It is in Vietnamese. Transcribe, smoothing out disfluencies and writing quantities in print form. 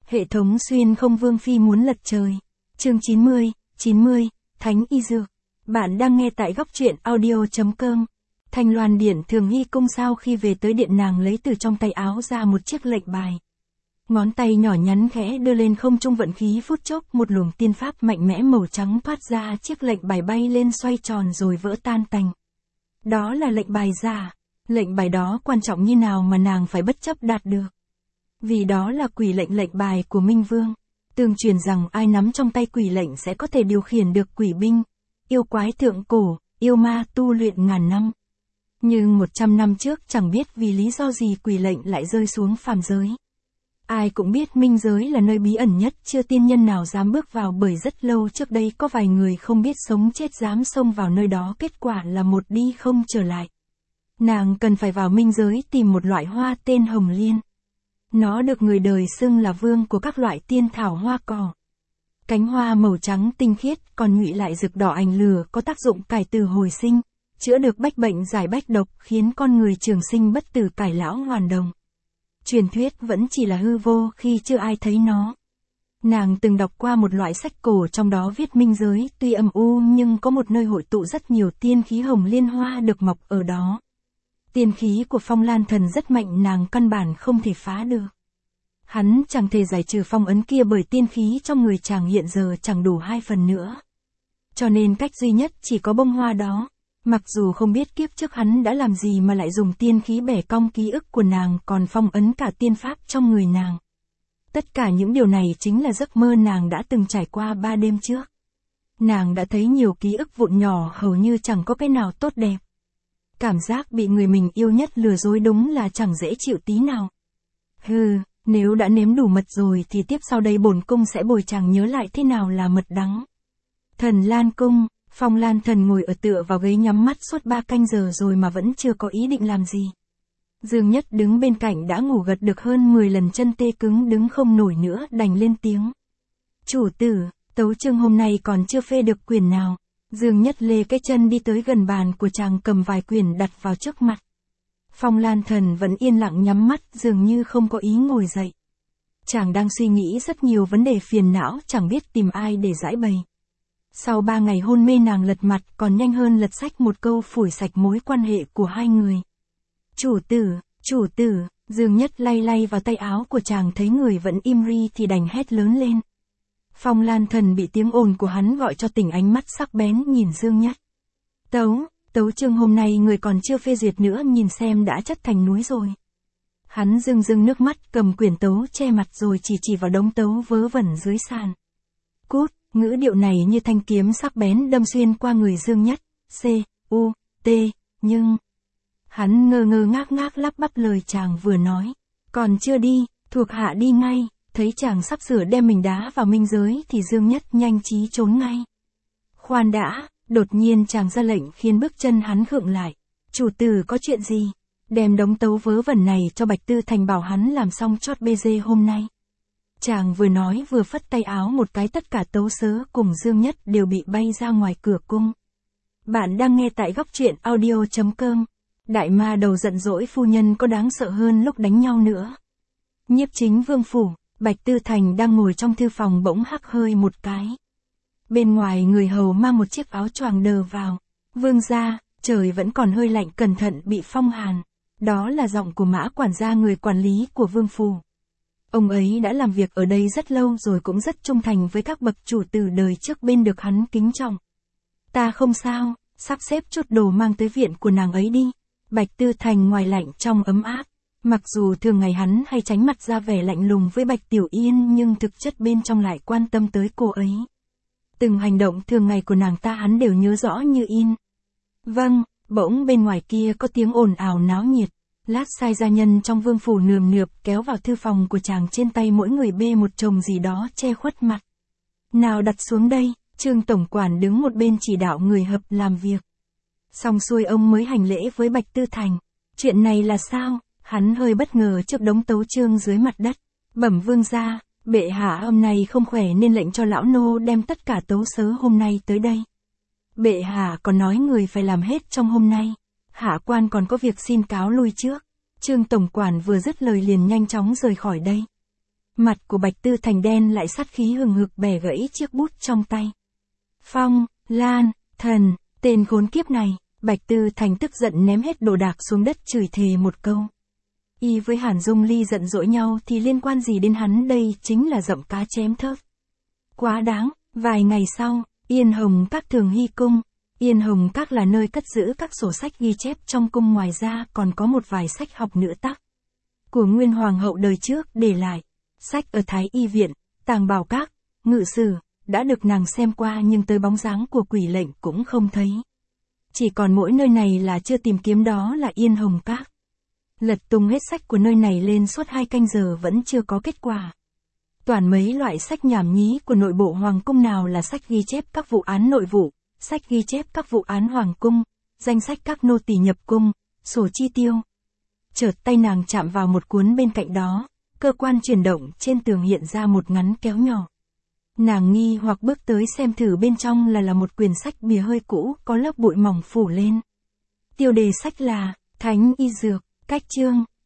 Hệ thống xuyên không vương phi muốn lật trời. Chương 90, Thánh y dược. Bạn đang nghe tại góc truyện audio.com. Thanh Loan Điện Thường Hy cung sau khi về tới điện nàng lấy từ trong tay áo ra một chiếc lệnh bài. Ngón tay nhỏ nhắn khẽ đưa lên không trung vận khí phút chốc một luồng tiên pháp mạnh mẽ màu trắng thoát ra, chiếc lệnh bài bay lên xoay tròn rồi vỡ tan tành. Đó là lệnh bài giả. Lệnh bài đó quan trọng như nào mà nàng phải bất chấp đạt được. Vì đó là quỷ lệnh bài của Minh Vương. Tương truyền rằng ai nắm trong tay quỷ lệnh sẽ có thể điều khiển được quỷ binh, yêu quái thượng cổ, yêu ma tu luyện ngàn năm. Nhưng 100 năm trước chẳng biết vì lý do gì quỷ lệnh lại rơi xuống phàm giới. Ai cũng biết minh giới là nơi bí ẩn nhất, chưa tiên nhân nào dám bước vào, bởi rất lâu trước đây có vài người không biết sống chết dám xông vào nơi đó, kết quả là một đi không trở lại. Nàng cần phải vào minh giới tìm một loại hoa tên hồng liên. Nó được người đời xưng là vương của các loại tiên thảo hoa cỏ. Cánh hoa màu trắng tinh khiết, còn nhụy lại rực đỏ ánh lửa, có tác dụng cải tử hồi sinh, chữa được bách bệnh giải bách độc, khiến con người trường sinh bất tử, cải lão hoàn đồng. Truyền thuyết vẫn chỉ là hư vô khi chưa ai thấy nó. Nàng từng đọc qua một loại sách cổ, trong đó viết minh giới tuy âm u nhưng có một nơi hội tụ rất nhiều tiên khí, hồng liên hoa được mọc ở đó. Tiên khí của Phong Lan Thần rất mạnh, nàng căn bản không thể phá được. Hắn chẳng thể giải trừ phong ấn kia bởi tiên khí trong người chàng hiện giờ chẳng đủ 2 phần nữa. Cho nên cách duy nhất chỉ có bông hoa đó. Mặc dù không biết kiếp trước hắn đã làm gì mà lại dùng tiên khí bẻ cong ký ức của nàng, còn phong ấn cả tiên pháp trong người nàng. Tất cả những điều này chính là giấc mơ nàng đã từng trải qua 3 đêm trước. Nàng đã thấy nhiều ký ức vụn nhỏ, hầu như chẳng có cái nào tốt đẹp. Cảm giác bị người mình yêu nhất lừa dối đúng là chẳng dễ chịu tí nào. Nếu đã nếm đủ mật rồi thì tiếp sau đây bổn cung sẽ bồi chàng nhớ lại thế nào là mật đắng. Thần Lan Cung, Phong Lan Thần ngồi ở tựa vào ghế nhắm mắt suốt 3 canh giờ rồi mà vẫn chưa có ý định làm gì. Dương Nhất đứng bên cạnh đã ngủ gật được hơn 10 lần, chân tê cứng đứng không nổi nữa, đành lên tiếng. Chủ tử, tấu chương hôm nay còn chưa phê được quyển nào. Dương Nhất lê cái chân đi tới gần bàn của chàng, cầm vài quyển đặt vào trước mặt. Phong Lan Thần vẫn yên lặng nhắm mắt, dường như không có ý ngồi dậy. Chàng đang suy nghĩ rất nhiều vấn đề phiền não, chẳng biết tìm ai để giải bày. Sau 3 ngày hôn mê, nàng lật mặt còn nhanh hơn lật sách một câu, phủi sạch mối quan hệ của hai người. Chủ tử, Dương Nhất lay lay vào tay áo của chàng, thấy người vẫn im ri thì đành hét lớn lên. Phong Lan Thần bị tiếng ồn của hắn gọi cho tỉnh, ánh mắt sắc bén nhìn Dương Nhất. Tấu chương hôm nay người còn chưa phê duyệt nữa, nhìn xem đã chất thành núi rồi. Hắn rưng nước mắt, cầm quyển tấu che mặt rồi chỉ vào đống tấu vớ vẩn dưới sàn. Cút, ngữ điệu này như thanh kiếm sắc bén đâm xuyên qua người Dương Nhất. Nhưng... Hắn ngơ ngác lắp bắp lời chàng vừa nói. Còn chưa đi, thuộc hạ đi ngay. Thấy chàng sắp sửa đem mình đá vào minh giới thì Dương Nhất nhanh trí trốn ngay. Khoan đã, đột nhiên chàng ra lệnh khiến bước chân hắn khựng lại. Chủ tử có chuyện gì? Đem đống tấu vớ vẩn này cho Bạch Tư Thành, bảo hắn làm xong chót bê dê hôm nay. Chàng vừa nói vừa phất tay áo một cái, tất cả tấu sớ cùng Dương Nhất đều bị bay ra ngoài cửa cung. Bạn đang nghe tại góc truyện audio.com. Đại ma đầu giận dỗi phu nhân có đáng sợ hơn lúc đánh nhau nữa. Nhiếp chính vương phủ, Bạch Tư Thành đang ngồi trong thư phòng bỗng hắc hơi một cái. Bên ngoài người hầu mang một chiếc áo choàng đờ vào. Vương gia, trời vẫn còn hơi lạnh, cẩn thận bị phong hàn. Đó là giọng của Mã quản gia, người quản lý của vương phủ. Ông ấy đã làm việc ở đây rất lâu rồi, cũng rất trung thành với các bậc chủ tử đời trước, bên được hắn kính trọng. Ta không sao, sắp xếp chút đồ mang tới viện của nàng ấy đi. Bạch Tư Thành ngoài lạnh trong ấm áp. Mặc dù thường ngày hắn hay tránh mặt ra vẻ lạnh lùng với Bạch Tiểu Yên, nhưng thực chất bên trong lại quan tâm tới cô ấy. Từng hành động thường ngày của nàng ta hắn đều nhớ rõ như in. Vâng, bỗng bên ngoài kia có tiếng ồn ào náo nhiệt. Lát sai gia nhân trong vương phủ nườm nượp kéo vào thư phòng của chàng, trên tay mỗi người bê một chồng gì đó che khuất mặt. Nào đặt xuống đây, Trương tổng quản đứng một bên chỉ đạo người hập làm việc. Xong xuôi ông mới hành lễ với Bạch Tư Thành. Chuyện này là sao? Hắn hơi bất ngờ trước đống tấu chương dưới mặt đất. Bẩm vương gia, bệ hạ hôm nay không khỏe nên lệnh cho lão nô đem tất cả tấu sớ hôm nay tới đây. Bệ hạ còn nói người phải làm hết trong hôm nay. Hạ quan còn có việc xin cáo lui trước. Trương tổng quản vừa dứt lời liền nhanh chóng rời khỏi đây. Mặt của Bạch Tư Thành đen lại, sát khí hừng hực bẻ gãy chiếc bút trong tay. Phong, Lan, Thần, tên khốn kiếp này, Bạch Tư Thành tức giận ném hết đồ đạc xuống đất chửi thề một câu. Y với Hàn Dung Ly giận dỗi nhau thì liên quan gì đến hắn, đây chính là giọng cá chém thớt. Quá đáng. Vài ngày sau, Yên Hồng Các Thường Hy Cung. Yên Hồng Các là nơi cất giữ các sổ sách ghi chép trong cung, ngoài ra còn có một vài sách học nữa tắc của Nguyên Hoàng hậu đời trước để lại. Sách ở Thái Y Viện, Tàng Bảo Các, Ngự Sử, đã được nàng xem qua nhưng tới bóng dáng của Quỷ Lệnh cũng không thấy. Chỉ còn mỗi nơi này là chưa tìm kiếm, đó là Yên Hồng Các. Lật tung hết sách của nơi này lên suốt 2 canh giờ vẫn chưa có kết quả. Toàn mấy loại sách nhảm nhí của nội bộ hoàng cung, nào là sách ghi chép các vụ án nội vụ, sách ghi chép các vụ án hoàng cung, danh sách các nô tỳ nhập cung, sổ chi tiêu. Chợt tay nàng chạm vào một cuốn bên cạnh đó, cơ quan chuyển động trên tường hiện ra một ngắn kéo nhỏ. Nàng nghi hoặc bước tới xem thử, bên trong là một quyển sách bìa hơi cũ, có lớp bụi mỏng phủ lên. Tiêu đề sách là Thánh Y Dược, cách chương.